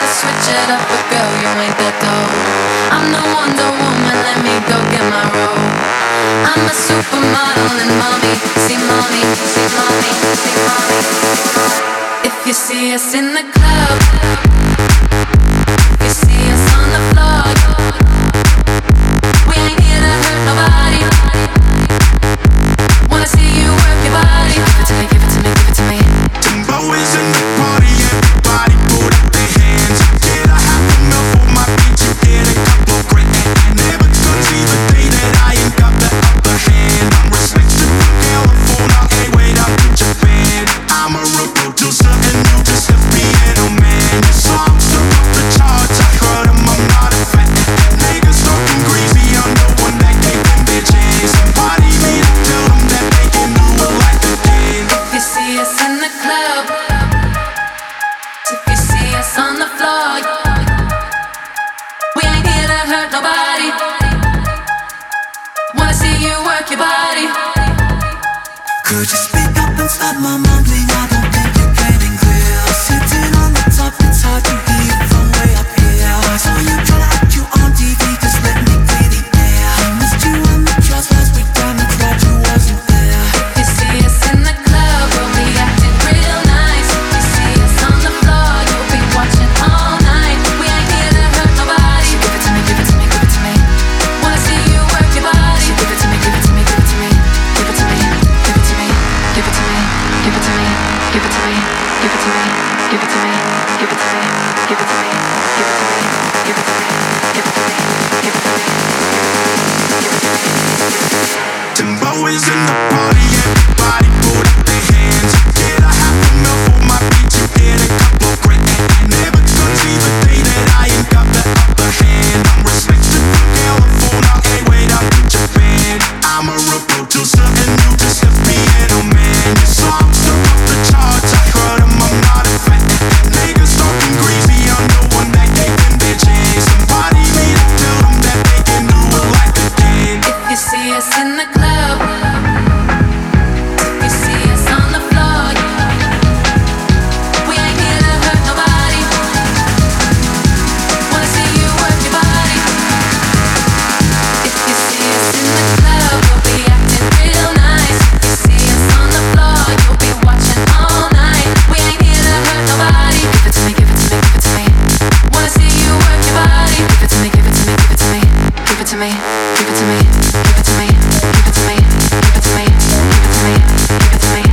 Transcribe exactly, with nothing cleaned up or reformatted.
switch it up, but girl, you ain't that dope. I'm the Wonder Woman, let me go get my role. I'm a supermodel and mommy, see mommy, see mommy, see mommy. If you see us in the club, if you see us on the floor, we ain't here to hurt nobody. Wanna see you work your body. Give it to me, give it to me, give it to me. Timbo is in the party, everybody put up their hands. Get a half a mil for my beat, you get a couple grand. Never gonna see the day that I ain't got the upper hand. I'm restricted from California, hey, way down to Japan. I'm a real producer and you just a piano man. Your songs are up the charts, I heard them, I'm not a fan. Niggas talking greasy, I'm the one that gave them their chance. Somebody need to tell them that they can do it like again. If you see us in the club, if you see us on the floor, we ain't here to hurt nobody. Wanna see you work your body. Could you speak up and stop my mumbling? I don't think you're getting clear. Sitting on the top, it's hard to hear from way up here. I saw you try to act you on T V, just let me get it there. I missed you on the trust last week, damn it, glad you wasn't there. If you see us in the club, we'll be acting real nice. If you see us on the floor, you'll be watching all night. We ain't here to hurt nobody. So give it to me, give it to me, give it to me. Wanna see you work your body. So give it to me, give it to me, give it to me. Give it to me, give it to me, give it to me, give it to me, give it to me, give it to me, give it to me, give it to me, give it to me, give it to me, give it to me, give it to me, give it to me, give it to me. Timbo is in the party, everybody put up their hands. Get a half a mil for my beat, you get a couple grand. Never gonna see the day that I ain't got the upper hand. I'm restricted from California, hey, way down to Japan. I'm a real producer and you just a piano man. Your songs are up the charts, I heard them, I'm not a fan. Niggas talking greasy, I'm the one that gave them their chance. Somebody need to tell them that they can do it like again. If you see us in the club, if you see us on the floor, we ain't here to hurt nobody. Wanna see you work your body. If you see us in the club, we'll be acting real nice. If you see us on the floor, you'll be watching all night. We ain't here to hurt nobody. Give it to me, give it to me, give it to me. Wanna see you work your body. Give it to me, give it to me, give it to me. Give it to me, give it to me, give it to me, give it to me, give it to me, give it to me, give it to me, give it to me.